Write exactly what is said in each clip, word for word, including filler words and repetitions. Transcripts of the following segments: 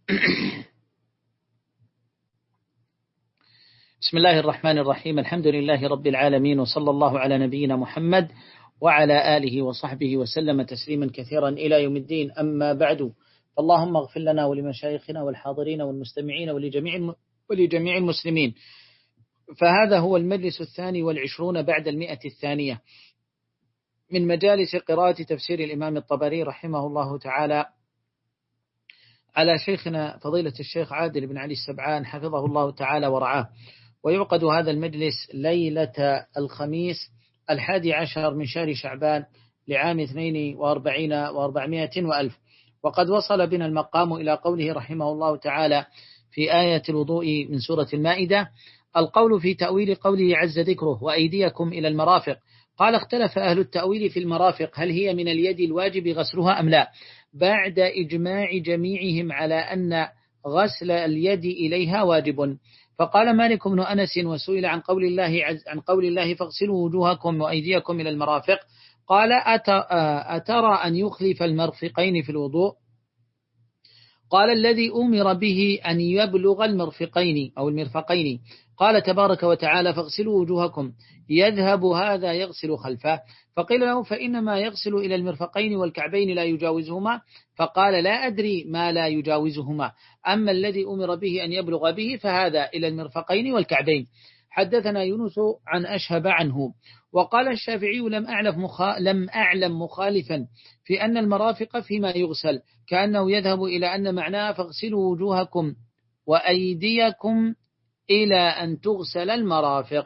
بسم الله الرحمن الرحيم. الحمد لله رب العالمين، وصلى الله على نبينا محمد وعلى آله وصحبه وسلم تسليما كثيرا إلى يوم الدين. أما بعد، اللهم اغفر لنا ولمشايخنا والحاضرين والمستمعين ولجميع ولجميع المسلمين. فهذا هو المجلس الثاني والعشرون بعد المئة الثانية من مجالس قراءة تفسير الإمام الطبري رحمه الله تعالى على شيخنا فضيلة الشيخ عادل بن علي السبعان حفظه الله تعالى ورعاه. ويعقد هذا المجلس ليلة الخميس الحادي عشر من شهر شعبان لعام اثنين وأربعين وأربعمائة وألف. وقد وصل بنا المقام إلى قوله رحمه الله تعالى في آية الوضوء من سورة المائدة: القول في تأويل قوله عز ذكره وأيديكم إلى المرافق. قال: اختلف أهل التأويل في المرافق، هل هي من اليد الواجب غسلها أم لا، بعد إجماع جميعهم على أن غسل اليد إليها واجب. فقال مالك بن أنس وسئل عن قول الله عز عن قول الله فاغسلوا وجوهكم وأيديكم إلى المرافق، قال: أترى أن يخلف المرفقين في الوضوء؟ قال: الذي أمر به أن يبلغ المرفقين أو المرفقين. قال تبارك وتعالى: فاغسلوا وجوهكم، يذهب هذا يغسل خلفه. فقيل له: فإنما يغسل إلى المرفقين والكعبين لا يجاوزهما. فقال: لا أدري ما لا يجاوزهما، أما الذي أمر به أن يبلغ به فهذا إلى المرفقين والكعبين. حدثنا يونس عن أشهب عنه. وقال الشافعي: لم أعلم, مخا... لم أعلم مخالفا في أن المرافق فيما يغسل، كأنه يذهب إلى أن معناه فاغسلوا وجوهكم وأيديكم إلى أن تغسل المرافق.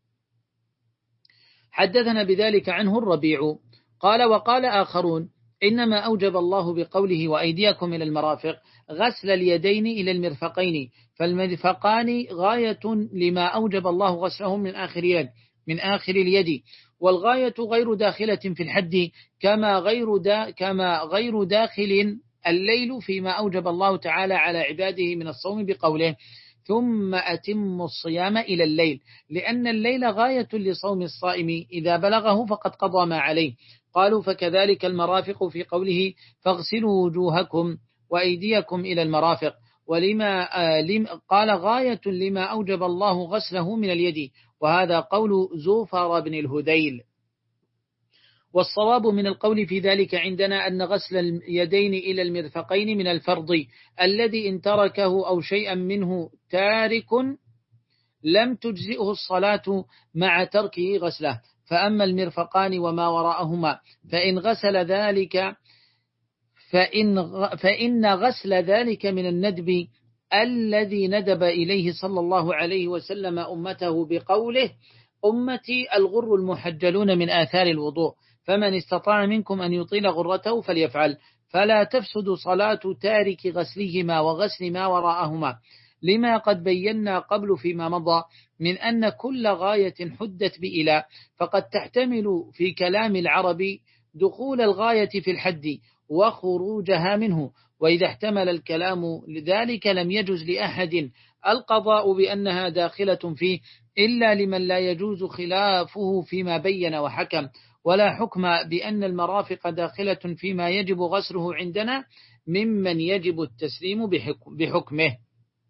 حدثنا بذلك عنه الربيع قال: وقال آخرون: إنما أوجب الله بقوله وأيديكم إلى المرافق غسل اليدين إلى المرفقين، فالمرفقان غاية لما أوجب الله غسلهم من آخر اليد من آخر اليد والغاية غير داخلة في الحد، كما غير دا كما غير داخل الليل فيما أوجب الله تعالى على عباده من الصوم بقوله: ثم أتم الصيام إلى الليل، لأن الليل غاية لصوم الصائم، إذا بلغه فقد قضى ما عليه. قالوا: فكذلك المرافق في قوله فاغسلوا وجوهكم وأيديكم إلى المرافق. ولما قال: غاية لما أوجب الله غسله من اليد، وهذا قول زوفر بن الهذيل. والصواب من القول في ذلك عندنا أن غسل اليدين إلى المرفقين من الفرض الذي إن تركه أو شيئا منه تارك لم تجزئه الصلاة مع تركه غسله. فأما المرفقان وما وراءهما فإن غسل ذلك فإن, فإن غسل ذلك من الندب الذي ندب إليه صلى الله عليه وسلم أمته بقوله: أمتي الغر المحجلون من آثار الوضوء، فمن استطاع منكم أن يطيل غرته فليفعل، فلا تفسد صلاة تارك غسلهما وغسل ما وراءهما، لما قد بينا قبل فيما مضى من أن كل غاية حدت بإلى فقد تحتمل في كلام العرب دخول الغاية في الحد وخروجها منه، وإذا احتمل الكلام لذلك لم يجوز لأحد القضاء بأنها داخلة فيه إلا لمن لا يجوز خلافه فيما بين وحكم، ولا حكم بأن المرافق داخلة فيما يجب غسله عندنا ممن يجب التسليم بحكمه.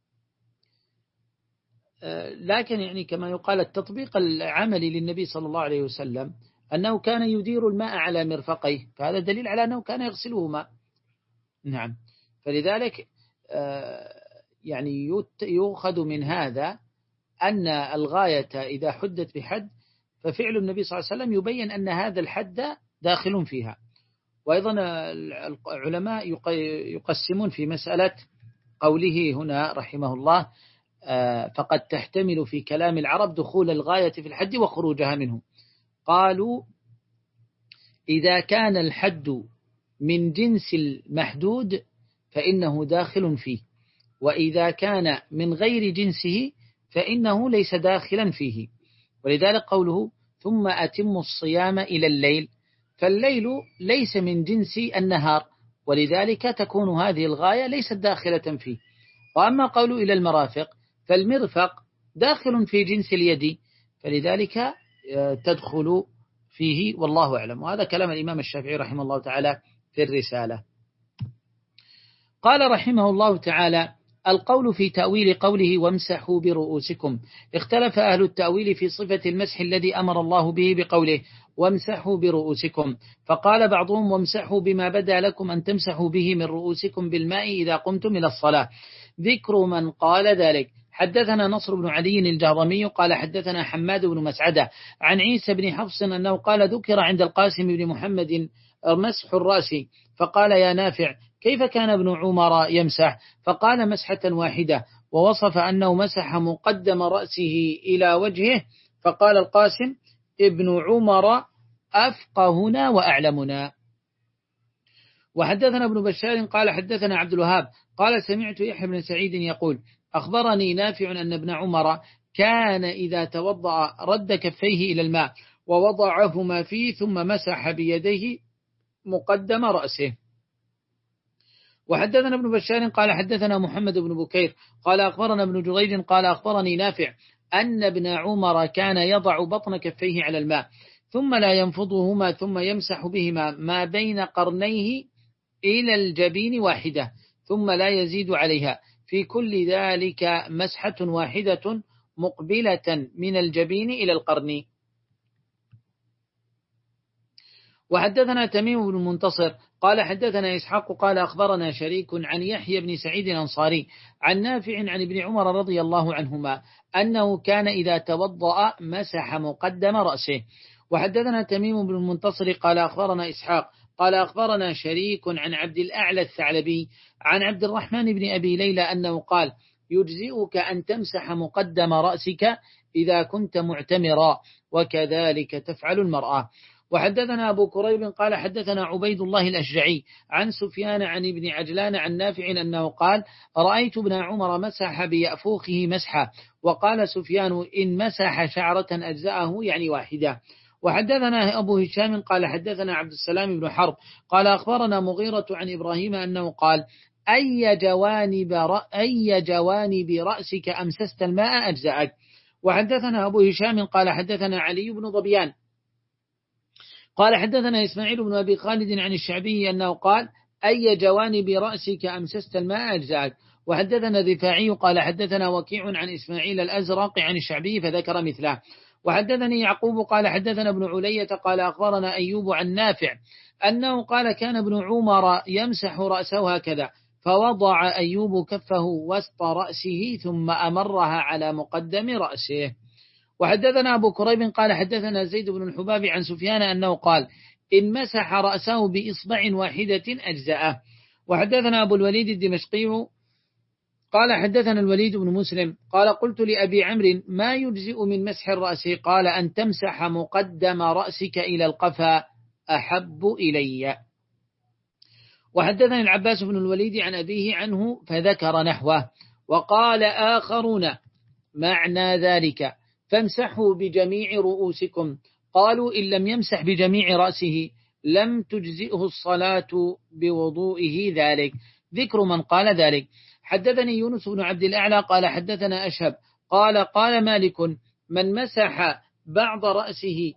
لكن يعني كما يقال التطبيق العملي للنبي صلى الله عليه وسلم أنه كان يدير الماء على مرفقيه، فهذا دليل على أنه كان يغسلهما. نعم، فلذلك يعني يؤخذ من هذا أن الغاية إذا حدت بحد ففعل النبي صلى الله عليه وسلم يبين أن هذا الحد داخل فيها. وأيضا العلماء يقسمون في مسألة قوله هنا رحمه الله: فقد تحتمل في كلام العرب دخول الغاية في الحد وخروجها منه. قالوا: إذا كان الحد من جنس المحدود فإنه داخل فيه، وإذا كان من غير جنسه فإنه ليس داخلا فيه. ولذلك قوله ثم أتم الصيام إلى الليل، فالليل ليس من جنس النهار، ولذلك تكون هذه الغاية ليست داخلة فيه. وأما قوله إلى المرافق فالمرفق داخل في جنس اليد، فلذلك تدخل فيه، والله أعلم. وهذا كلام الإمام الشافعي رحمه الله تعالى في الرسالة. قال رحمه الله تعالى: القول في تأويل قوله وامسحوا برؤوسكم. اختلف أهل التأويل في صفة المسح الذي أمر الله به بقوله وامسحوا برؤوسكم، فقال بعضهم وامسحوا بما بدا لكم أن تمسحوا به من رؤوسكم بالماء إذا قمتم إلى الصلاة. ذكر من قال ذلك: حدثنا نصر بن علي الجهضمي قال حدثنا حماد بن مسعدة عن عيسى بن حفص أنه قال ذكر عند القاسم بن محمد مسح الرأس، فقال يا نافع كيف كان ابن عمر يمسح؟ فقال مسحة واحدة، ووصف أنه مسح مقدم رأسه إلى وجهه، فقال القاسم ابن عمر أفقهنا وأعلمنا. وحدثنا ابن بشار قال حدثنا عبد الوهاب قال سمعت يحيى بن سعيد يقول أخبرني نافع أن ابن عمر كان إذا توضأ رد كفيه إلى الماء ووضعهما فيه ثم مسح بيديه مقدم رأسه. وحدثنا ابن بشار قال حدثنا محمد بن بكير قال أخبرنا ابن جريج قال أخبرني نافع أن ابن عمر كان يضع بطن كفيه على الماء ثم لا ينفضهما ثم يمسح بهما ما بين قرنيه إلى الجبين واحدة ثم لا يزيد عليها، في كل ذلك مسحة واحدة مقبلة من الجبين إلى القرن. وحدثنا تميم بن منتصر قال حدثنا إسحاق قال أخبرنا شريك عن يحيى بن سعيد الأنصاري عن نافع عن ابن عمر رضي الله عنهما أنه كان إذا توضأ مسح مقدم رأسه. وحدثنا تميم بن المنتصر قال أخبرنا إسحاق قال أخبرنا شريك عن عبد الأعلى الثعلبي عن عبد الرحمن بن أبي ليلى أنه قال يجزئك أن تمسح مقدم رأسك إذا كنت معتمرا وكذلك تفعل المرأة. وحدثنا أبو كريب قال حدثنا عبيد الله الأشجعي عن سفيان عن ابن عجلان عن نافع أنه قال رأيت ابن عمر مسح بيأفوخه مسحة، وقال سفيان إن مسح شعرة أجزأه يعني واحدة. وحدثنا أبو هشام قال حدثنا عبد السلام بن حرب قال أخبرنا مغيرة عن إبراهيم أنه قال أي جوانب, أي جوانب رأسك أمسست الماء أجزأك. وحدثنا أبو هشام قال حدثنا علي بن ضبيان قال حدثنا إسماعيل بن أبي خالد عن الشعبي أنه قال أي جوانب رأسك أمسست الماء أجزأك. وحدثنا الرفاعي قال حدثنا وكيع عن إسماعيل الأزرق عن الشعبي فذكر مثله. وحدثني يعقوب قال حدثنا ابن علية قال أخبرنا أيوب عن نافع أنه قال كان ابن عمر يمسح رأسه هكذا، فوضع أيوب كفه وسط رأسه ثم أمرها على مقدم رأسه. وحدثنا أبو كريب قال حدثنا زيد بن الحباب عن سفيان أنه قال إن مسح رأسه بإصبع واحدة أجزأه. وحدثنا أبو الوليد الدمشقي قال حدثنا الوليد بن مسلم قال قلت لأبي عمرو ما يجزئ من مسح الرأس؟ قال أن تمسح مقدم رأسك إلى القفا أحب إلي. وحدثنا العباس بن الوليد عن أبيه عنه فذكر نحوه. وقال آخرون معنى ذلك فامسحوا بجميع رؤوسكم، قالوا إن لم يمسح بجميع رأسه لم تجزئه الصلاة بوضوئه ذلك. ذكر من قال ذلك. حدثني يونس بن عبد الأعلى قال حدثنا أشهب قال قال مالك من مسح بعض رأسه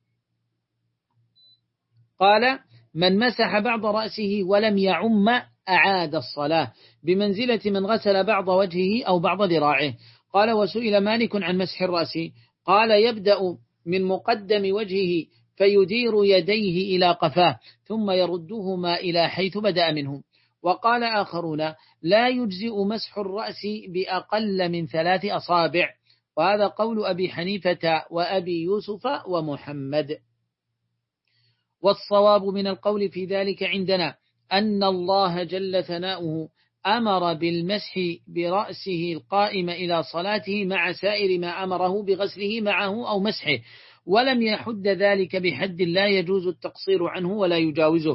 قال من مسح بعض رأسه ولم يعم أعاد الصلاة بمنزلة من غسل بعض وجهه أو بعض ذراعه. قال وسئل مالك عن مسح الرأس قال يبدأ من مقدم وجهه فيدير يديه إلى قفاه ثم يردهما إلى حيث بدأ منه. وقال آخرون لا يجزئ مسح الرأس بأقل من ثلاث أصابع، وهذا قول أبي حنيفة وأبي يوسف ومحمد. والصواب من القول في ذلك عندنا أن الله جل ثناؤه أمر بالمسح برأسه القائم إلى صلاته مع سائر ما أمره بغسله معه أو مسحه، ولم يحد ذلك بحد لا يجوز التقصير عنه ولا يجاوزه.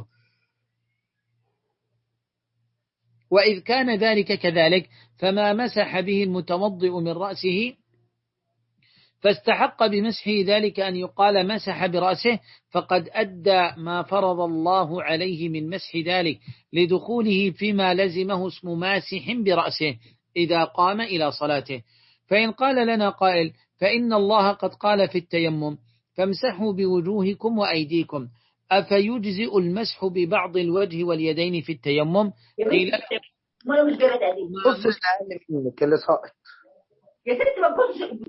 وإذ كان ذلك كذلك فما مسح به المتوضئ من رأسه فاستحق بمسحه ذلك أن يقال مسح برأسه فقد أدى ما فرض الله عليه من مسح ذلك لدخوله فيما لزمه اسم ماسح برأسه إذا قام إلى صلاته. فإن قال لنا قائل فإن الله قد قال في التيمم فامسحوا بوجوهكم وأيديكم، أفيجزئ المسح ببعض الوجه واليدين في التيمم؟ قيل ما مش قرأت هذه. بص الأقل منك اللي ساقط يا ستي ما تبص.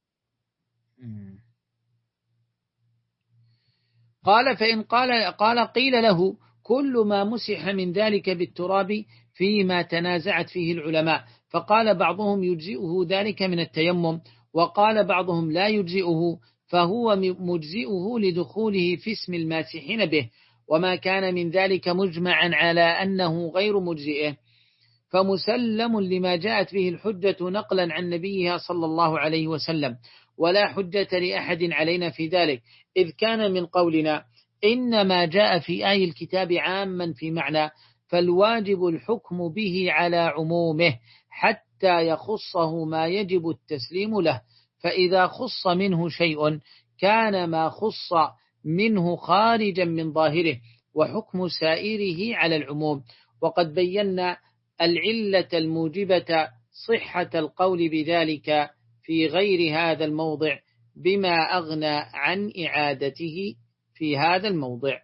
قال فإن قال قال قيل له كل ما مسح من ذلك بالتراب فيما تنازعت فيه العلماء، فقال بعضهم يجزئه ذلك من التيمم، وقال بعضهم لا يجزئه، فهو مجزئه لدخوله في اسم الماسحين به، وما كان من ذلك مجمعا على أنه غير مجزئه فمسلم لما جاءت به الحجة نقلا عن نبيها صلى الله عليه وسلم، ولا حجة لأحد علينا في ذلك، إذ كان من قولنا إنما جاء في آي الكتاب عاما في معنى، فالواجب الحكم به على عمومه حتى يخصه ما يجب التسليم له، فإذا خص منه شيء كان ما خص منه خارجا من ظاهره، وحكم سائره على العموم. وقد بينا العلة الموجبة صحة القول بذلك في غير هذا الموضع بما أغنى عن إعادته في هذا الموضع.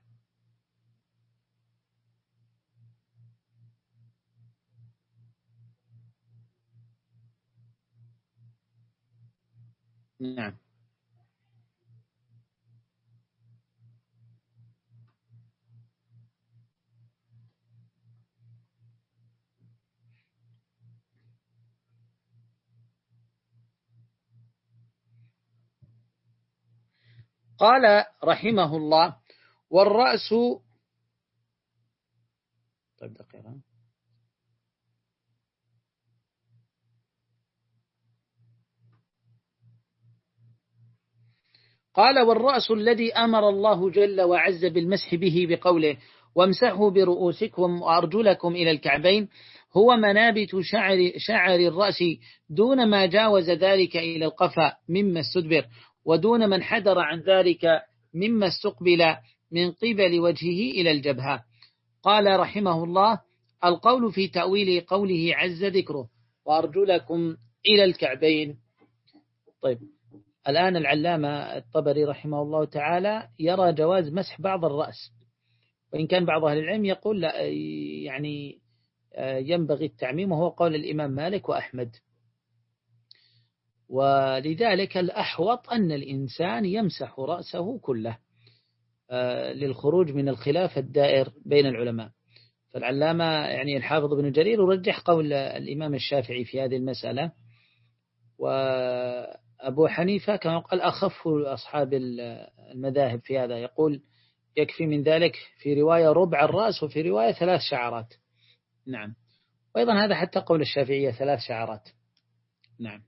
نعم. قال رحمه الله والرأس طيب دقيقة. قال والرأس الذي أمر الله جل وعز بالمسح به بقوله وامسحوا برؤوسكم وأرجلكم إلى الكعبين هو منابت شعر, شعر الرأس دون ما جاوز ذلك إلى القفا مما استدبر، ودون من حدر عن ذلك مما استقبل من قبل وجهه إلى الجبهة. قال رحمه الله القول في تأويل قوله عز ذكره وأرجلكم إلى الكعبين. طيب الآن العلامة الطبري رحمه الله تعالى يرى جواز مسح بعض الرأس، وإن كان بعض أهل العلم يقول لا يعني ينبغي التعميم، وهو قول الإمام مالك وأحمد. ولذلك الأحوط أن الإنسان يمسح رأسه كله للخروج من الخلاف الدائر بين العلماء. فالعلامة يعني الحافظ بن جرير يرجح قول الإمام الشافعي في هذه المسألة، وأبو حنيفة كما قال أخف أصحاب المذاهب في هذا، يقول يكفي من ذلك في رواية ربع الرأس وفي رواية ثلاث شعرات. نعم، وأيضا هذا حتى قول الشافعية ثلاث شعرات. نعم.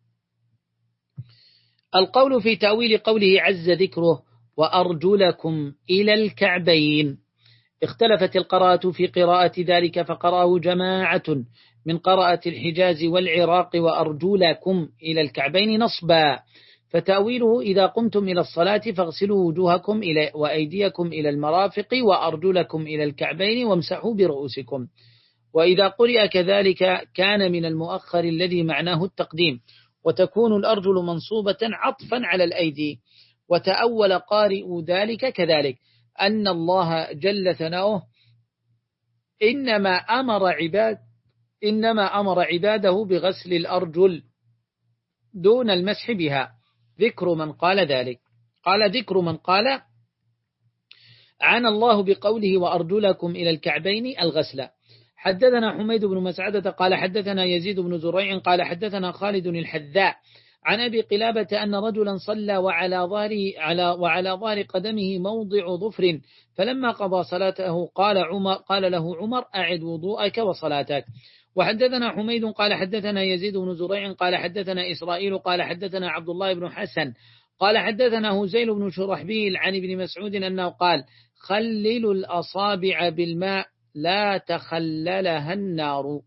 القول في تأويل قوله عز ذكره وأرجلكم إلى الكعبين اختلفت القراءة في قراءة ذلك، فقرأه جماعة من قراءة الحجاز والعراق وأرجلكم إلى الكعبين نصبا، فتأويله إذا قمتم إلى الصلاة فاغسلوا وجوهكم إلى وأيديكم إلى المرافق وأرجلكم إللا الكعبين وامسحوا برؤوسكم. وإذا قرئ كذلك كان من المؤخر الذي معناه التقديم، وتكون الأرجل منصوبة عطفا على الأيدي. وتأول قارئ ذلك كذلك أن الله جل ثناؤه إنما أمر عباد إنما أمر عباده بغسل الأرجل دون المسح بها، ذكر من قال ذلك. قال ذكر من قال عن الله بقوله وأرجلكم إلى الكعبين الغسل. حدثنا حميد بن مسعدة قال حدثنا يزيد بن زريع قال حدثنا خالد الحذاء عن أبي قلابة أن رجلا صلى وعلى ظهره على وعلى ظهر قدمه موضع ظفر، فلما قضى صلاته قال عمر قال له عمر أعد وضوءك وصلاتك. وحدثنا حميد قال حدثنا يزيد بن زريع قال حدثنا إسرائيل قال حدثنا عبد الله بن حسن قال حدثنا هزيل بن شرحبيل عن ابن مسعود أنه قال خللوا الأصابع بالماء لا تخللها النار.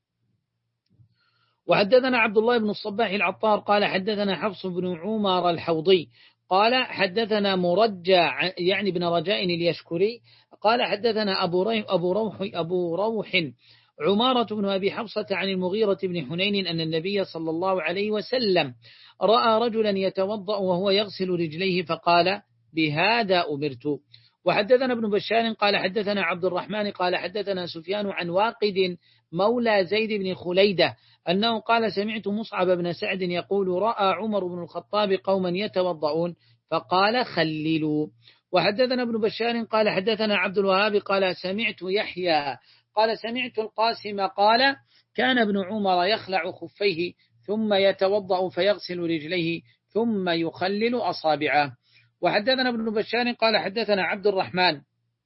وحدثنا عبد الله بن الصباح العطار قال حدثنا حفص بن عمر الحوضي قال حدثنا مرجع يعني بن رجاء اليشكري قال حدثنا أبو روح أبو روح أبو روح عمارة بن أبي حفصة عن المغيرة بن حنين أن النبي صلى الله عليه وسلم رأى رجلا يتوضأ وهو يغسل رجليه فقال بهذا أمرت. وحدثنا ابن بشار قال حدثنا عبد الرحمن قال حدثنا سفيان عن واقد مولى زيد بن خليدة أنه قال سمعت مصعب بن سعد يقول رأى عمر بن الخطاب قوما يتوضؤون فقال خللوا. وحدثنا ابن بشار قال حدثنا عبد الوهاب قال سمعت يحيى قال سمعت القاسم قال كان ابن عمر يخلع خفيه ثم يتوضأ فيغسل رجليه ثم يخلل أصابعه. وحدثنا ابن بشار قال حدثنا عبد الرحمن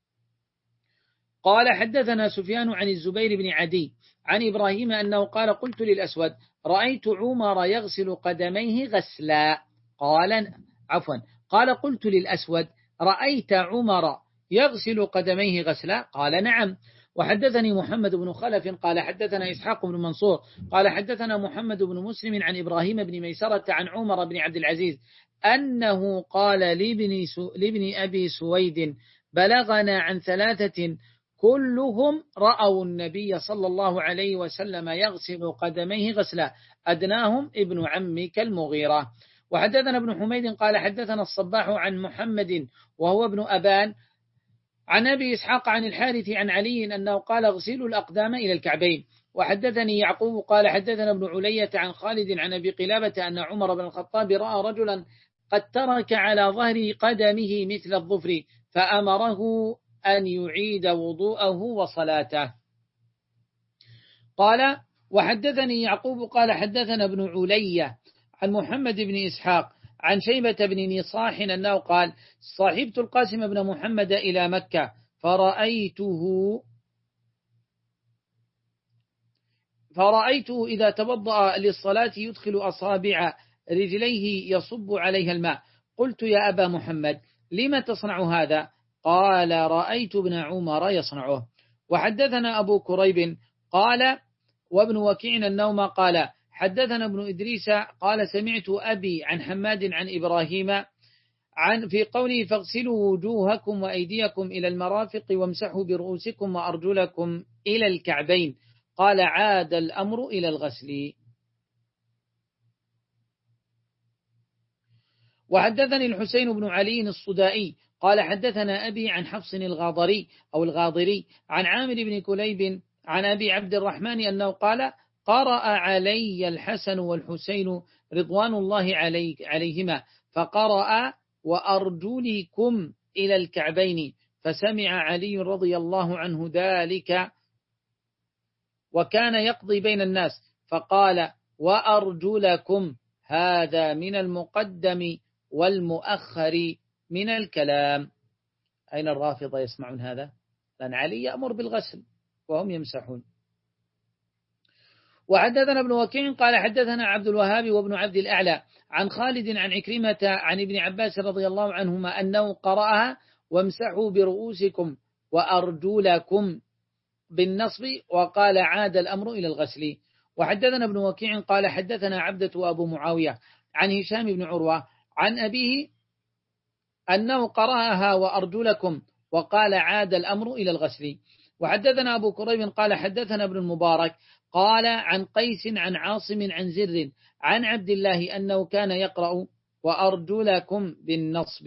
قال حدثنا سفيان عن الزبير بن عدي عن إبراهيم أنه قال قلت للأسود رأيت عمر يغسل قدميه غسلا قال عفوا قال قلت للأسود رأيت عمر يغسل قدميه غسلا قال نعم. وحدثني محمد بن خلف قال حدثنا إسحاق بن منصور قال حدثنا محمد بن مسلم عن إبراهيم بن ميسرة عن عمر بن عبد العزيز أنه قال لابن, لابن أبي سويد بلغنا عن ثلاثة كلهم رأوا النبي صلى الله عليه وسلم يغسل قدميه غسلا أدناهم ابن عمك المغيرة. وحدثنا ابن حميد قال حدثنا الصباح عن محمد وهو ابن أبان عن أبي إسحاق عن الحارث عن علي أنه قال اغسلوا الأقدام إلى الكعبين. وحدثني يعقوب قال حدثنا ابن علية عن خالد عن أبي قلابة أن عمر بن الخطاب رأى رجلا قد ترك على ظهر قدمه مثل الظفر فأمره أن يعيد وضوءه وصلاته. قال وحدثني يعقوب قال حدثنا ابن علية عن محمد بن إسحاق عن شيبة بن نصاح أنه قال صاحبت القاسم بن محمد إلى مكة فرأيته فرأيته إذا توضأ للصلاة يدخل أصابع رجليه يصب عليها الماء قلت يا أبا محمد لما تصنع هذا؟ قال رأيت ابن عمر يصنعه. وحدثنا أبو كريب قال وابن وكيع النوم قال حدثنا ابن إدريس قال سمعت أبي عن حماد عن إبراهيم عن في قوله فاغسلوا وجوهكم وأيديكم إلى المرافق وامسحوا برؤوسكم وأرجلكم إلى الكعبين قال عاد الأمر إلى الغسل. وحدثني الحسين بن علي الصدائي قال حدثنا أبي عن حفص الغاضري أو الغاضري عن عامر بن كليب عن أبي عبد الرحمن أنه قال قرأ علي الحسن والحسين رضوان الله علي عليهما فقرأ وأرجلكم إلى الكعبين فسمع علي رضي الله عنه ذلك وكان يقضي بين الناس فقال وأرجلكم هذا من المقدم والمؤخر من الكلام. أين الرافضة يسمعون هذا؟ لأن علي يأمر بالغسل وهم يمسحون. وحدثنا ابن وكيع قال حدثنا عبد الوهاب وابن عبد الأعلى عن خالد عن عكرمة عن ابن عباس رضي الله عنهما أنه قرأها وامسحوا برؤوسكم وأرجلكم بالنصب وقال عاد الأمر إلى الغسل. وحدثنا ابن وكيع قال حدثنا عبدة وأبو معاوية عن هشام بن عروة عن أبيه أنه قرأها وأرجلكم وقال عاد الأمر إلى الغسل. وحدثنا أبو كريب قال حدثنا ابن المبارك قال عن قيس عن عاصم عن زر عن عبد الله أنه كان يقرأ وأرجلكم بالنصب.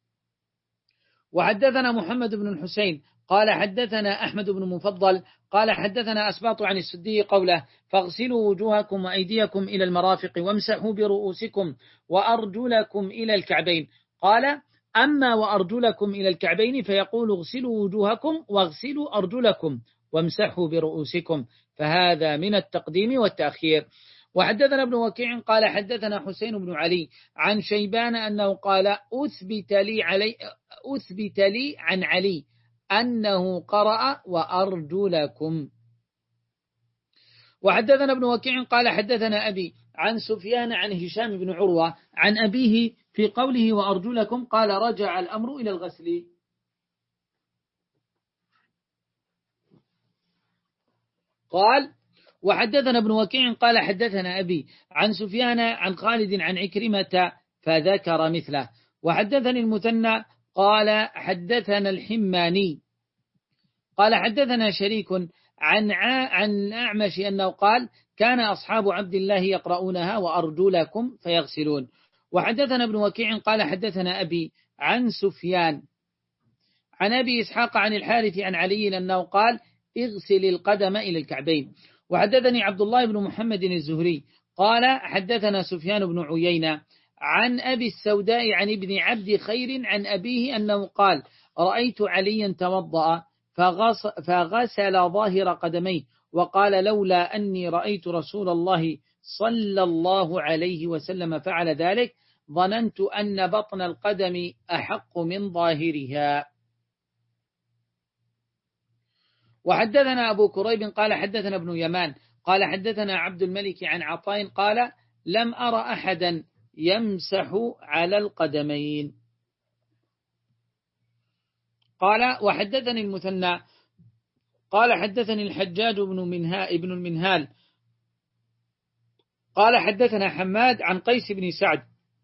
وحدثنا محمد بن الحسين قال حدثنا أحمد بن مفضل قال حدثنا أسباط عن السدي قوله فاغسلوا وجوهكم وأيديكم إلى المرافق وامسحوا برؤوسكم وأرجلكم إلى الكعبين قال أما وأرجلكم إلى الكعبين فيقول اغسلوا وجوهكم واغسلوا أرجلكم وامسحوا برؤوسكم فهذا من التقديم والتأخير. وحدثنا ابن وكيع قال حدثنا حسين بن علي عن شيبان أنه قال أثبت لي, علي أثبت لي عن علي أنه قرأ وأرجلكم. وحدثنا ابن وكيع قال حدثنا أبي عن سفيان عن هشام بن عروة عن أبيه في قوله وأرجلكم قال رجع الأمر إلى الغسل. قال وحدثنا ابن وكيع قال حدثنا أبي عن سفيان عن خالد عن عكرمة فذكر مثله. وحدثني المثنى قال حدثنا الحماني قال حدثنا شريك عن عن أعمش أنه قال كان أصحاب عبد الله يقرؤونها وأرجلكم فيغسلون. وحدثنا ابن وكيع قال حدثنا أبي عن سفيان عن أبي إسحاق عن الحارث عن علي أنه قال اغسل القدم إلى الكعبين. وحدثني عبد الله بن محمد الزهري قال حدثنا سفيان بن عيينة عن أبي السوداء عن ابن عبد خير عن أبيه أنه قال رأيت عليا توضأ فغسل ظاهر قدميه وقال لولا أني رأيت رسول الله صلى الله عليه وسلم فعل ذلك ظننت أن بطن القدم أحق من ظاهرها. وحدثنا أبو كريب قال حدثنا ابن يمان قال حدثنا عبد الملك عن عطاء قال لم أرى أحدا يمسح على القدمين. قال وحدثني المثنى قال حدثني الحجاج بن منها ابن المنهال قال حدثنا حماد عن قيس بن سعد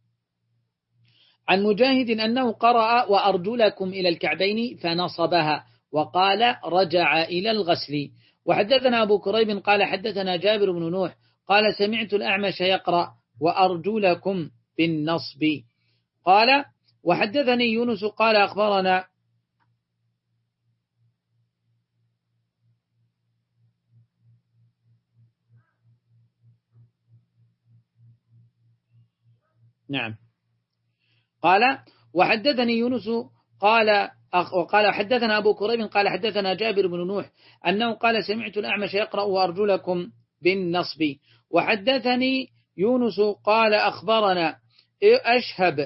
عن مجاهد أنه قرأ وأرجلكم إلى الكعبين فنصبها وقال رجع إلى الغسل. وحدثنا أبو كريب قال حدثنا جابر بن نوح قال سمعت الأعمش يقرأ وأرجلكم بالنصب. قال وحدثني يونس قال أخبرنا نعم قال وحدثني يونس قال وقال حدثنا أبو كريب قال حدثنا جابر بن نوح أنه قال سمعت الأعمش يقرأ وأرجلكم بالنصب. وحدثني يونس قال أخبرنا أشهب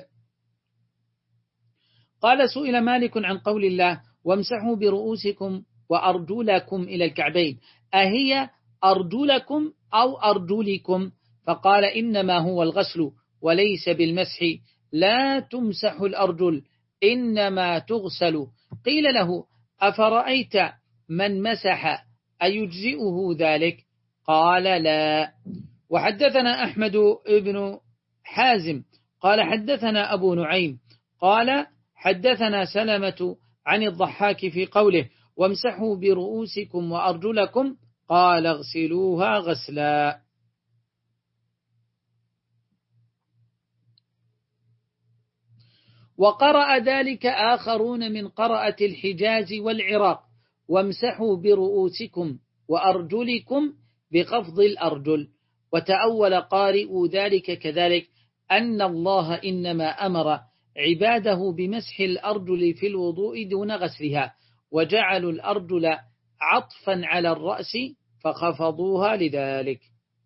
قال سئل مالك عن قول الله وامسحوا برؤوسكم وأرجلكم إلى الكعبين أهي أرجلكم أو أرجلكم؟ فقال إنما هو الغسل وليس بالمسح لا تمسح الأرجل إنما تغسل. قيل له أفرأيت من مسح أيجزئه ذلك؟ قال لا. وحدثنا أحمد بن حازم قال حدثنا أبو نعيم قال حدثنا سلمة عن الضحاك في قوله وامسحوا برؤوسكم وأرجلكم قال اغسلوها غسلا. وقرأ ذلك آخرون من قراءة الحجاز والعراق وامسحوا برؤوسكم وأرجلكم بخفض الأرجل. وتأول قارئوا ذلك كذلك أن الله إنما أمر عباده بمسح الأرجل في الوضوء دون غسلها وجعلوا الأرجل عطفا على الرأس فخفضوها لذلك.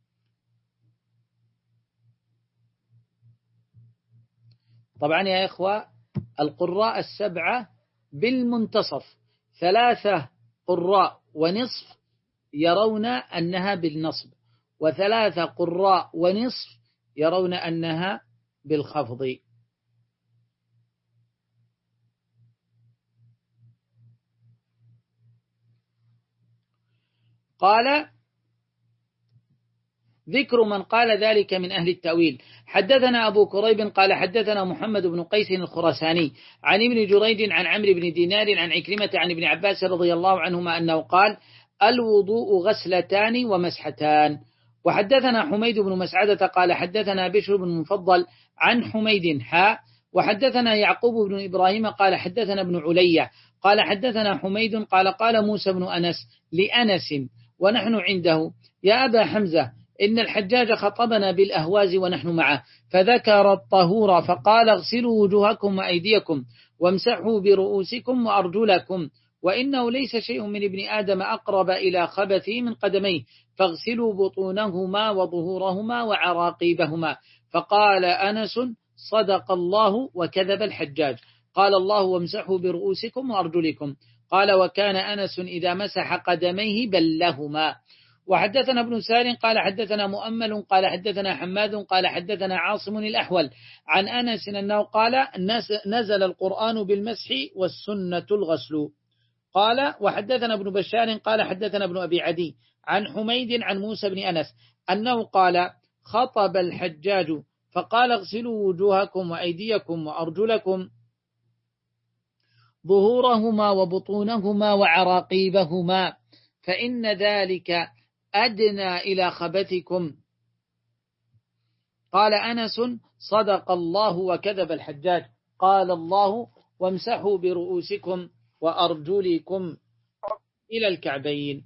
طبعا يا إخوة القراء السبعة بالمنتصف ثلاثة قراء ونصف يرون أنها بالنصب وثلاثة قراء ونصف يرون أنها بالخفض. قال ذكر من قال ذلك من أهل التأويل. حدثنا أبو كريب قال حدثنا محمد بن قيس الخراساني عن ابن جريج عن عمرو بن دينار عن عكرمة عن ابن عباس رضي الله عنهما أنه قال الوضوء غسلتان ومسحتان. وحدثنا حميد بن مسعدة قال حدثنا بشر بن مفضل عن حميد حاء. وحدثنا يعقوب بن إبراهيم قال حدثنا ابن علية قال حدثنا حميد قال قال موسى بن أنس لأنس ونحن عنده يا أبا حمزة إن الحجاج خطبنا بالأهواز ونحن معه فذكر الطهور فقال اغسلوا وجوهكم وأيديكم وامسحوا برؤوسكم وأرجلكم وإنه ليس شيء من ابن آدم أقرب إلى خبثه من قدميه فاغسلوا بطونهما وظهورهما وعراقيبهما. فقال أنس صدق الله وكذب الحجاج. قال الله وامسحوا برؤوسكم وأرجلكم. قال وكان أنس إذا مسح قدميه بلهما. وحدثنا ابن سار قال حدثنا مؤمل قال حدثنا حماد قال حدثنا عاصم الأحول عن أنس أنه قال نزل القرآن بالمسح والسنة الغسل. قال وحدثنا ابن بشار قال حدثنا ابن أبي عدي عن حميد عن موسى بن أنس أنه قال خطب الحجاج فقال اغسلوا وجوهكم وأيديكم وأرجلكم ظهورهما وبطونهما وعراقيبهما فإن ذلك أدنى إلى خبثكم. قال أنس صدق الله وكذب الحجاج. قال الله وامسحوا برؤوسكم وأرجلكم إلى الكعبين.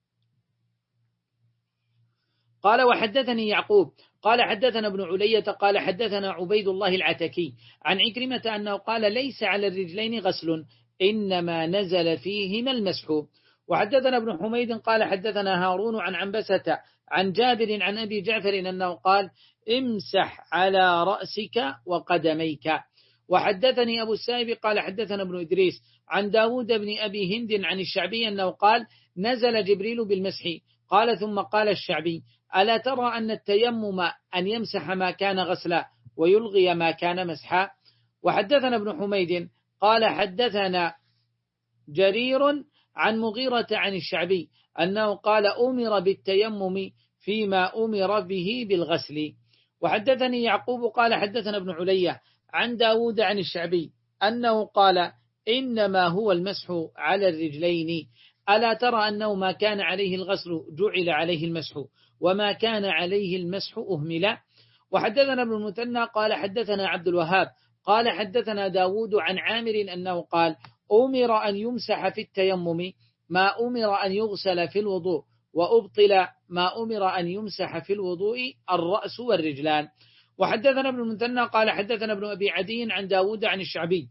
قال وحدثني يعقوب قال حدثنا ابن علية قال حدثنا عبيد الله العتكي عن عكرمة أنه قال ليس على الرجلين غسل إنما نزل فيهما المسح. وحدثنا ابن حميد قال حدثنا هارون عن عنبسة عن جابر عن أبي جعفر أنه قال امسح على رأسك وقدميك. وحدثني أبو السائب قال حدثنا ابن إدريس عن داود بن أبي هند عن الشعبي أنه قال نزل جبريل بالمسح. قال ثم قال الشعبي ألا ترى أن التيمم أن يمسح ما كان غسلا ويلغي ما كان مسحا. وحدثنا ابن حميد قال حدثنا جرير عن مغيرة عن الشعبي أنه قال أمر بالتيمم فيما أمر به بالغسل. وحدثني يعقوب قال حدثنا ابن علية عن داود عن الشعبي أنه قال إنما هو المسح على الرجلين ألا ترى أنه ما كان عليه الغسل جعل عليه المسح وما كان عليه المسح أهمل. وحدثنا ابن المثنى قال حدثنا عبد الوهاب قال حدثنا داود عن عامر أنه قال أمر أن يمسح في التيمم ما أمر أن يغسل في الوضوء وأبطل ما أمر أن يمسح في الوضوء الرأس والرجلان. وحدثنا ابن المثنى قال حدثنا ابن أبي عدي عن داود عن الشعبي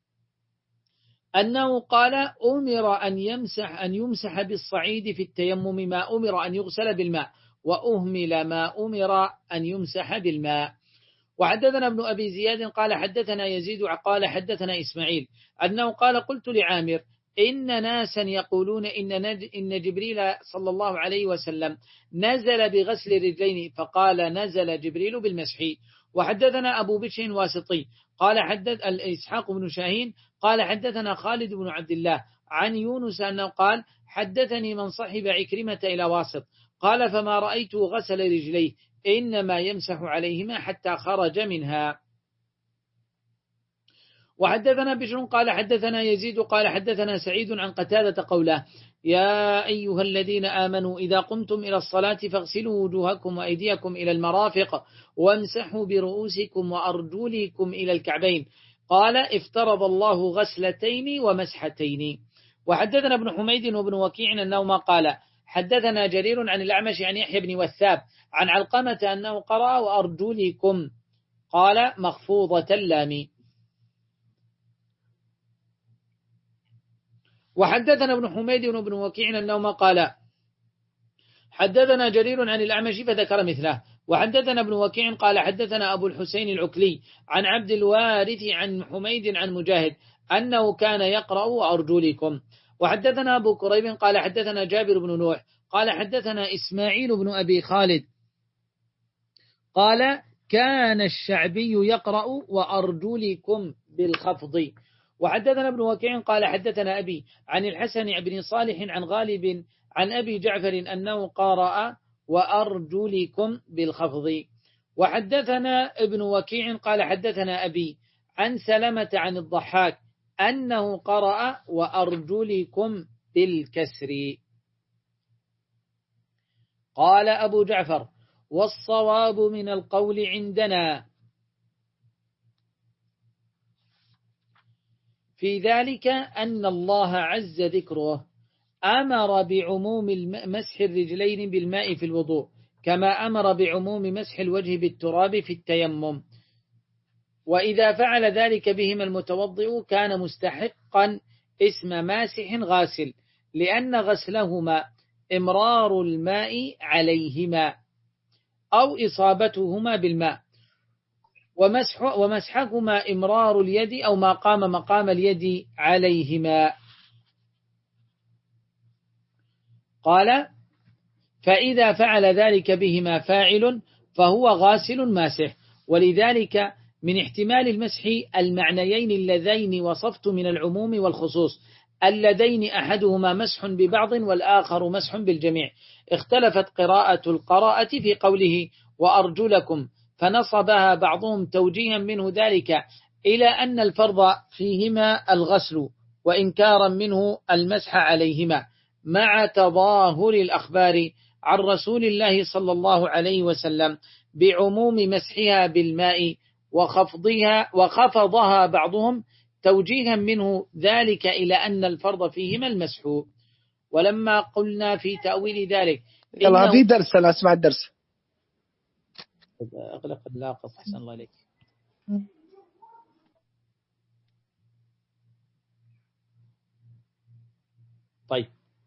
أنه قال أمر أن يمسح أن يمسح بالصعيد في التيمم ما أمر أن يغسل بالماء وأهمل ما أمر أن يمسح بالماء. وحدثنا ابن أبي زياد قال حدثنا يزيد قال حدثنا إسماعيل أنه قال قلت لعامر إن ناسا يقولون إن, إن جبريل صلى الله عليه وسلم نزل بغسل الرجلين فقال نزل جبريل بالمسح. وحدثنا أبو بشر واسطي قال حدث إسحاق بن شاهين قال حدثنا خالد بن عبد الله عن يونس أنه قال حدثني من صحب عكرمة إلى واسط قال فما رأيته غسل رجليه إنما يمسح عليهما حتى خرج منها. وحدثنا بشر قال حدثنا يزيد قال حدثنا سعيد عن قتادة قوله يا أيها الذين آمنوا إذا قمتم إلى الصلاة فاغسلوا وجوهكم وأيديكم إلى المرافق وامسحوا برؤوسكم وأرجلكم إلى الكعبين. قال افترض الله غسلتين ومسحتين. وحدثنا ابن حميد وابن وكيع أنهما قال حدثنا جرير عن الأعمش عن يحيى بن وثاب عن علقمة أنه قرأ وأرجلكم قال مخفوضة اللام. وحدثنا ابن حميد وابن وكيع أنهما قال حدثنا جرير عن الأعمش فذكر مثله. وحدثنا ابن وكيع قال حدثنا أبو الحسين العكلي عن عبد الوارث عن حميد عن مجاهد أنه كان يقرأ أرجلكم. وحدثنا أبو كريب قال حدثنا جابر بن نوح قال حدثنا إسماعيل بن أبي خالد قال كان الشعبي يقرأ وأرجلكم بالخفض. وحدثنا ابن وكيع قال حدثنا أبي عن الحسن بن صالح عن غالب عن أبي جعفر أنه قرأ وأرجلكم بالخفض. وحدثنا ابن وكيع قال حدثنا أبي عن سلمة عن الضحاك أنه قرأ وأرجلكم بالكسر. قال أبو جعفر والصواب من القول عندنا في ذلك أن الله عز ذكره أمر بعموم مسح الرجلين بالماء في الوضوء كما أمر بعموم مسح الوجه بالتراب في التيمم. وإذا فعل ذلك بهما المتوضئ كان مستحقا اسم ماسح غاسل لأن غسلهما إمرار الماء عليهما أو إصابتهما بالماء ومسح ومسحهما إمرار اليد أو ما قام مقام اليد عليهما. قال فإذا فعل ذلك بهما فاعل فهو غاسل ماسح. ولذلك من احتمال المسح المعنيين اللذين وصفت من العموم والخصوص اللذين أحدهما مسح ببعض والآخر مسح بالجميع. اختلفت قراءة القراءة في قوله وأرجلكم فنصبها بعضهم توجيها منه ذلك إلى أن الفرض فيهما الغسل وإنكارا منه المسح عليهما مع تظاهر الأخبار عن رسول الله صلى الله عليه وسلم بعموم مسحها بالماء وخفضها وخفضها بعضهم توجيها منه ذلك إلى أن الفرض فيهما المسح. ولما قلنا في تأويل ذلك يلا في درس، أنا أسمع الدرس. أغلق اللاقط أحسن الله عليك. طيب،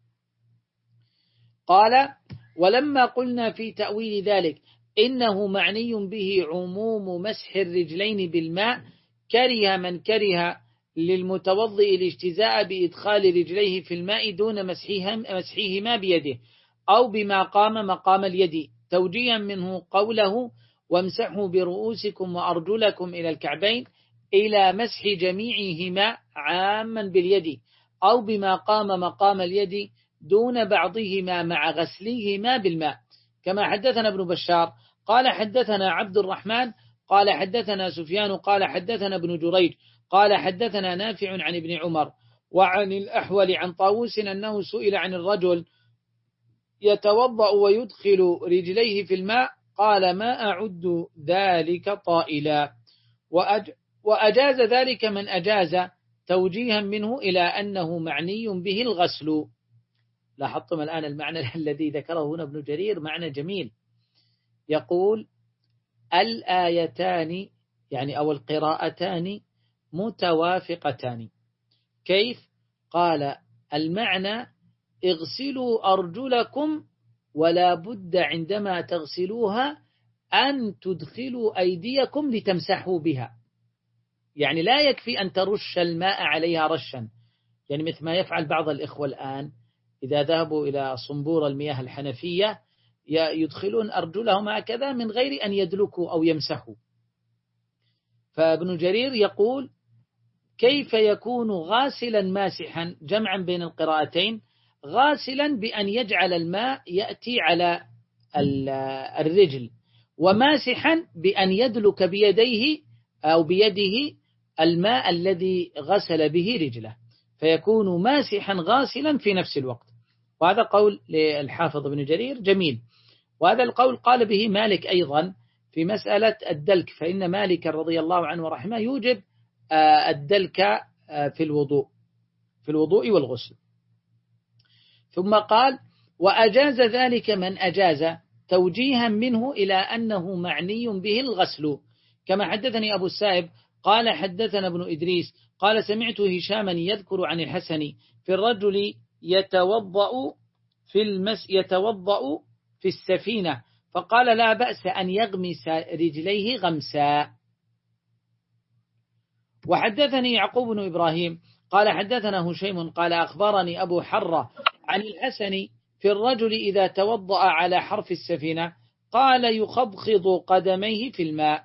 قال ولما قلنا في تأويل ذلك إنه معني به عموم مسح الرجلين بالماء، كره من كره للمتوضئ الاجتزاء بإدخال رجليه في الماء دون مسحهما بيده أو بما قام مقام اليد، توجيها منه قوله وامسحوا برؤوسكم وأرجلكم إلى الكعبين إلى مسح جميعهما عاما باليد أو بما قام مقام اليد دون بعضهما مع غسلهما بالماء. كما حدثنا ابن بشار قال حدثنا عبد الرحمن قال حدثنا سفيان قال حدثنا ابن جريج قال حدثنا نافع عن ابن عمر وعن الأحول عن طاووس أنه سئل عن الرجل يتوضأ ويدخل رجليه في الماء قال ما أعد ذلك طائلا، وأج وأجاز ذلك من أجاز، توجيها منه إلى أنه معني به الغسل. لاحظتم الآن المعنى الذي ذكره هنا ابن جرير معنى جميل، يقول الآيتان يعني أو القراءتان متوافقتان. كيف؟ قال المعنى اغسلوا أرجلكم ولا بد عندما تغسلوها أن تدخلوا أيديكم لتمسحوا بها، يعني لا يكفي أن ترش الماء عليها رشا، يعني مثل ما يفعل بعض الإخوة الآن إذا ذهبوا إلى صنبور المياه الحنفية يدخلون أرجلهم هكذا من غير أن يدلكوا أو يمسحوا. فابن جرير يقول كيف يكون غاسلا ماسحا، جمعا بين القراءتين، غاسلا بأن يجعل الماء يأتي على الرجل، وماسحا بأن يدلك بيديه أو بيده الماء الذي غسل به رجله، فيكون ماسحا غاسلا في نفس الوقت. وهذا قول للحافظ ابن جرير جميل، وهذا القول قال به مالك أيضا في مسألة الدلك، فإن مالك رضي الله عنه ورحمه يوجب الدلك في الوضوء في الوضوء والغسل. ثم قال وأجاز ذلك من أجاز، توجيها منه إلى أنه معني به الغسل. كما حدثني أبو السائب قال حدثنا ابن إدريس قال سمعت هشاما يذكر عن الحسن في الرجل يتوضأ في المس يتوضأ في السفينة فقال لا بأس أن يغمس رجليه غمسا. وحدثني يعقوب بن إبراهيم قال حدثنا هشيم قال أخبرني أبو حرة عن الحسن في الرجل إذا توضأ على حرف السفينة قال يخضخض قدميه في الماء.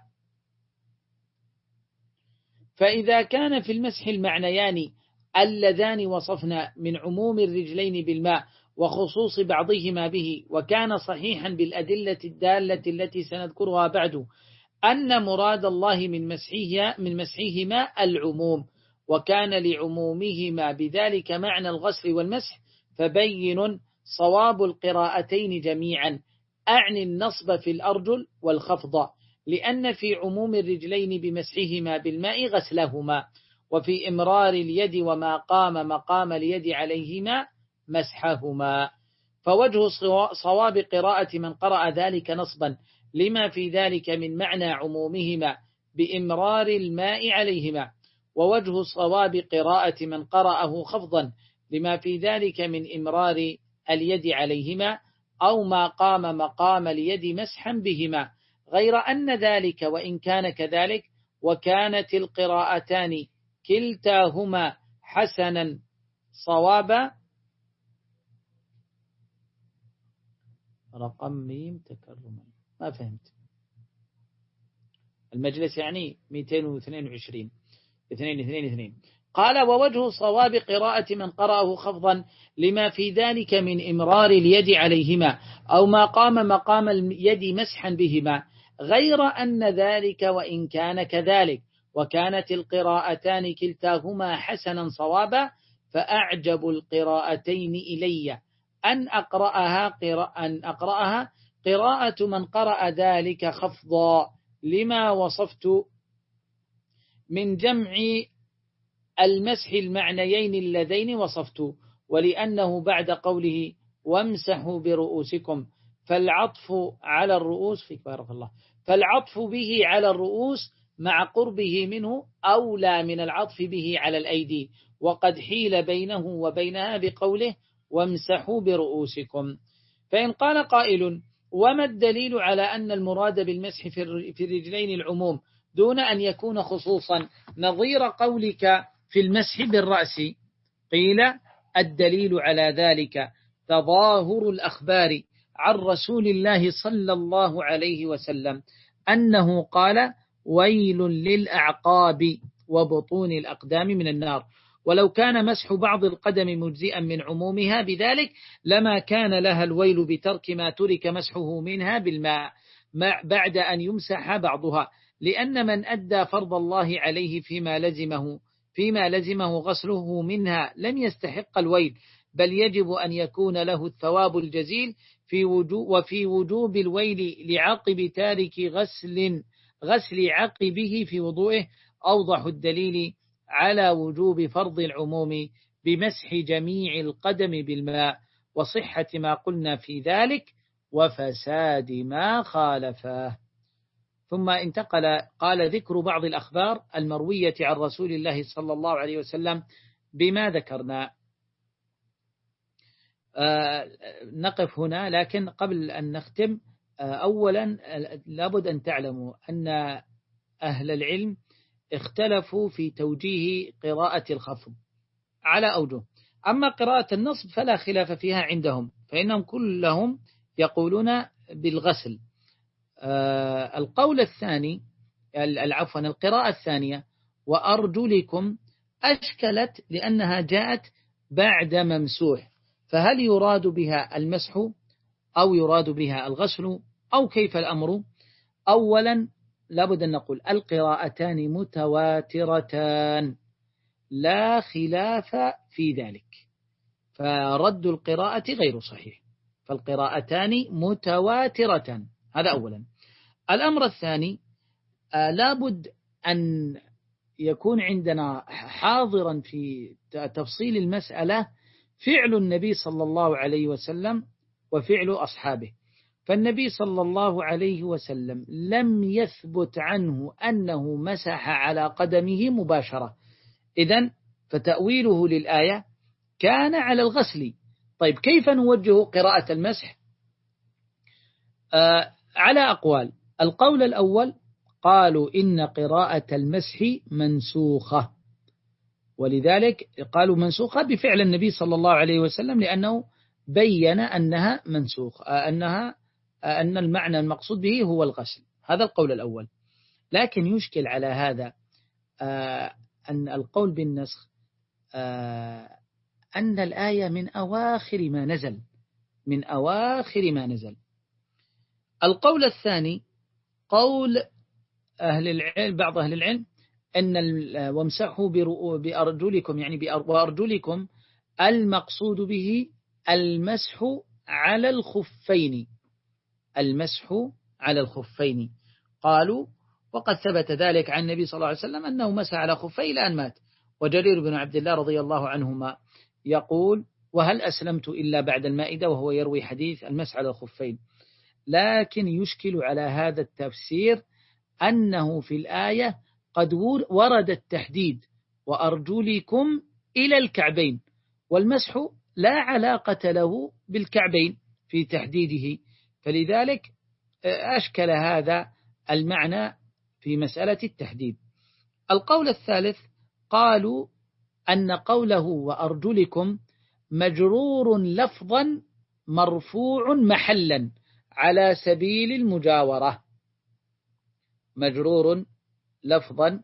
فإذا كان في المسح المعنيان اللذان وصفنا من عموم الرجلين بالماء وخصوص بعضهما به، وكان صحيحا بالأدلة الدالة التي سنذكرها بعد أن مراد الله من مسحه من مسحهما العموم، وكان لعمومهما بذلك معنى الغسل والمسح، فبين صواب القراءتين جميعا، أعني النصب في الأرجل والخفض، لأن في عموم الرجلين بمسحهما بالماء غسلهما، وفي إمرار اليد وما قام مقام اليد عليهما مسحهما. فوجه صواب قراءة من قرأ ذلك نصبا لما في ذلك من معنى عمومهما بإمرار الماء عليهما، ووجه صواب قراءة من قرأه خفضا لما في ذلك من إمرار اليد عليهما أو ما قام مقام اليد مسحا بهما، غير أن ذلك وإن كان كذلك وكانت القراءتان كلتاهما حسنا صوابا. رقم ميم تكرما ما فهمت المجلس يعني مئتين واثنين وعشرين اثنين اثنين اثنين. قال ووجه صواب قراءة من قرأه خفضا لما في ذلك من إمرار اليد عليهما أو ما قام مقام اليد مسحا بهما، غير أن ذلك وإن كان كذلك وكانت القراءتان كلتاهما حسنا صوابا، فأعجب القراءتين إلي أن أقرأها قراءة, أن أقرأها قراءة من قرأ ذلك خفضا لما وصفت من جمع المسح المعنيين اللذين وصفت، ولأنه بعد قوله وامسحوا برؤوسكم فالعطف على الرؤوس فيك بارك الله فالعطف به على الرؤوس مع قربه منه أولى من العطف به على الأيدي، وقد حيل بينه وبينها بقوله وامسحوا برؤوسكم. فإن قال قائل وما الدليل على أن المراد بالمسح في الرجلين العموم دون أن يكون خصوصا نظير قولك في المسح بالرأس؟ قيل الدليل على ذلك تظاهر الأخبار عن رسول الله صلى الله عليه وسلم أنه قال ويل للأعقاب وبطون الأقدام من النار. ولو كان مسح بعض القدم مجزئا من عمومها بذلك لما كان لها الويل بترك ما ترك مسحه منها بالماء بعد أن يمسح بعضها، لأن من أدى فرض الله عليه فيما لزمه فيما لزمه غسله منها لم يستحق الويل، بل يجب أن يكون له الثواب الجزيل في وجوب وفي وجوب الويل لعقب تارك غسل غسل عقبه في وضوئه أوضح الدليل على وجوب فرض العموم بمسح جميع القدم بالماء، وصحة ما قلنا في ذلك وفساد ما خالفه. ثم انتقل قال ذكر بعض الأخبار المروية عن رسول الله صلى الله عليه وسلم بما ذكرنا. آه نقف هنا، لكن قبل أن نختم آه أولا لابد أن تعلموا أن أهل العلم اختلفوا في توجيه قراءة الخفض على أوجه. أما قراءة النصب فلا خلاف فيها عندهم، فإنهم كلهم يقولون بالغسل. آه القول الثاني العفوا القراءة الثانية وأرجلكم أشكلت لأنها جاءت بعد ممسوح، فهل يراد بها المسح أو يراد بها الغسل أو كيف الأمر؟ أولا لابد أن نقول القراءتان متواترتان لا خلاف في ذلك، فرد القراءة غير صحيح، فالقراءتان متواترتان، هذا أولا. الأمر الثاني آه لابد أن يكون عندنا حاضرا في تفصيل المسألة فعل النبي صلى الله عليه وسلم وفعل أصحابه. فالنبي صلى الله عليه وسلم لم يثبت عنه أنه مسح على قدمه مباشرة، إذن فتأويله للآية كان على الغسل. طيب كيف نوجه قراءة المسح؟ آه على أقوال. القول الأول قالوا إن قراءة المسح منسوخة، ولذلك قالوا منسوخة بفعل النبي صلى الله عليه وسلم لأنه بين أنها منسوخ أنها أن المعنى المقصود به هو الغسل، هذا القول الأول. لكن يشكل على هذا آه أن القول بالنسخ آه أن الآية من أواخر ما نزل من أواخر ما نزل. القول الثاني قول أهل العلم بعض أهل العلم أن وامسحوا بأرجلكم يعني بأرجلكم المقصود به المسح على الخفين المسح على الخفين قالوا وقد ثبت ذلك عن النبي صلى الله عليه وسلم أنه مسح على خفيه إلى أن مات. وجرير بن عبد الله رضي الله عنهما يقول وهل أسلمت إلا بعد المائدة، وهو يروي حديث المسح على الخفين. لكن يشكل على هذا التفسير أنه في الآية قد ورد التحديد وأرجلكم إلى الكعبين، والمسح لا علاقة له بالكعبين في تحديده، فلذلك أشكل هذا المعنى في مسألة التحديد. القول الثالث قالوا أن قوله وأرجلكم مجرور لفظا مرفوع محلا على سبيل المجاورة، مجرور لفظا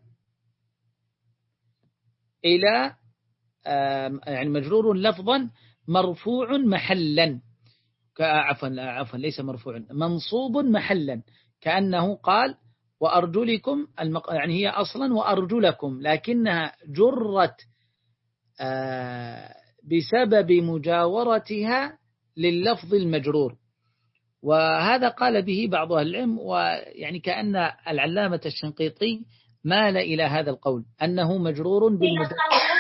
إلى يعني مجرور لفظا مرفوع محلا عفوا عفوا ليس مرفوع منصوب محلا، كأنه قال وأرجلكم المق... يعني هي أصلا وأرجلكم لكنها جرت بسبب مجاورتها لللفظ المجرور. وهذا قال به بعض أهل العلم، ويعني كأن العلامة الشنقيطي مال إلى هذا القول أنه مجرور بالمجاورة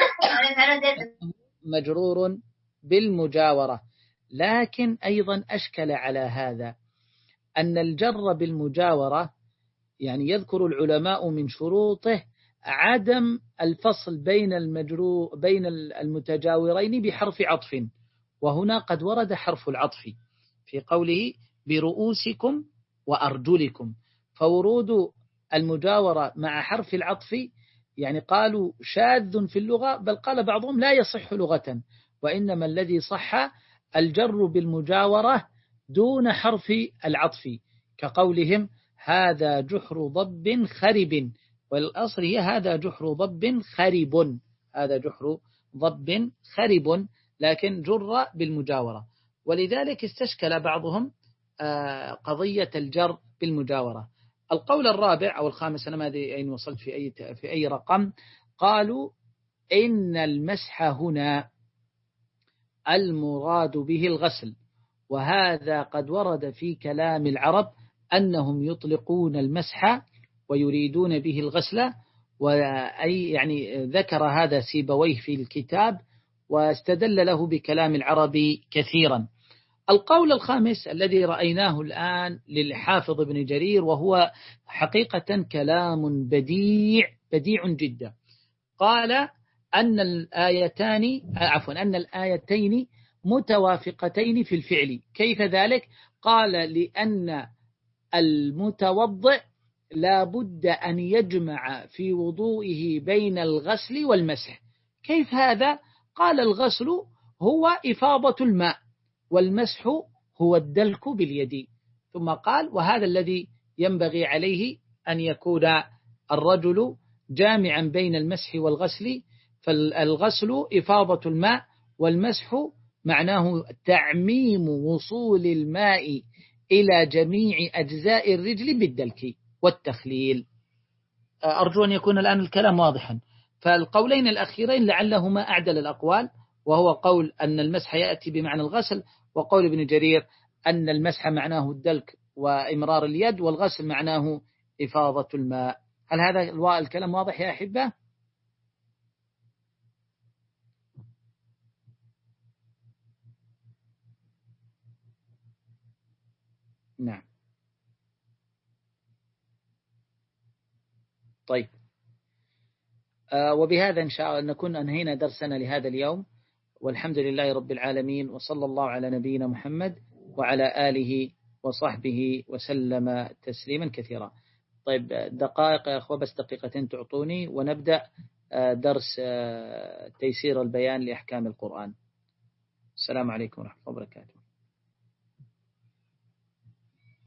مجرور بالمجاورة، لكن أيضا أشكل على هذا أن الجر بالمجاورة يعني يذكر العلماء من شروطه عدم الفصل بين المجرور بين المتجاورين بحرف عطف، وهنا قد ورد حرف العطف في قوله برؤوسكم وأرجلكم، فورود المجاورة مع حرف العطف يعني قالوا شاذ في اللغة، بل قال بعضهم لا يصح لغة، وإنما الذي صح الجر بالمجاورة دون حرف العطف، كقولهم هذا جحر ضب خرب، والأصل هي هذا جحر ضب خرب، هذا جحر ضب خرب، لكن جر بالمجاورة، ولذلك استشكل بعضهم قضية الجر بالمجاورة. القول الرابع أو الخامس، أنا ما أدري أين وصلت في أي في أي رقم، قالوا إن المسح هنا المراد به الغسل، وهذا قد ورد في كلام العرب أنهم يطلقون المسح ويريدون به الغسل، وأي يعني ذكر هذا سيبويه في الكتاب واستدل له بكلام العرب كثيرا. القول الخامس الذي رأيناه الآن للحافظ ابن جرير، وهو حقيقة كلام بديع بديع جدا، قال أن الآيتان عفوا أن الآيتين متوافقتين في الفعل. كيف ذلك؟ قال لأن المتوضئ لا بد أن يجمع في وضوئه بين الغسل والمسح. كيف هذا؟ قال الغسل هو إفاضة الماء، والمسح هو الدلك باليد، ثم قال وهذا الذي ينبغي عليه أن يكون الرجل جامعا بين المسح والغسل، فالغسل إفاضة الماء، والمسح معناه تعميم وصول الماء إلى جميع أجزاء الرجل بالدلك والتخليل. أرجو أن يكون الآن الكلام واضحا. فالقولين الأخيرين لعلهما أعدل الأقوال، وهو قول أن المسح يأتي بمعنى الغسل، وقول ابن جرير أن المسح معناه الدلك وإمرار اليد، والغسل معناه إفاضة الماء. هل هذا الكلام واضح يا أحبة؟ نعم. طيب، آه وبهذا إن شاء الله نكون أنهينا درسنا لهذا اليوم، والحمد لله رب العالمين، وصلى الله على نبينا محمد وعلى آله وصحبه وسلم تسليما كثيرا. طيب دقائق يا أخوة، بس دقيقتين تعطوني ونبدأ درس تيسير البيان لأحكام القرآن. السلام عليكم ورحمة الله وبركاته.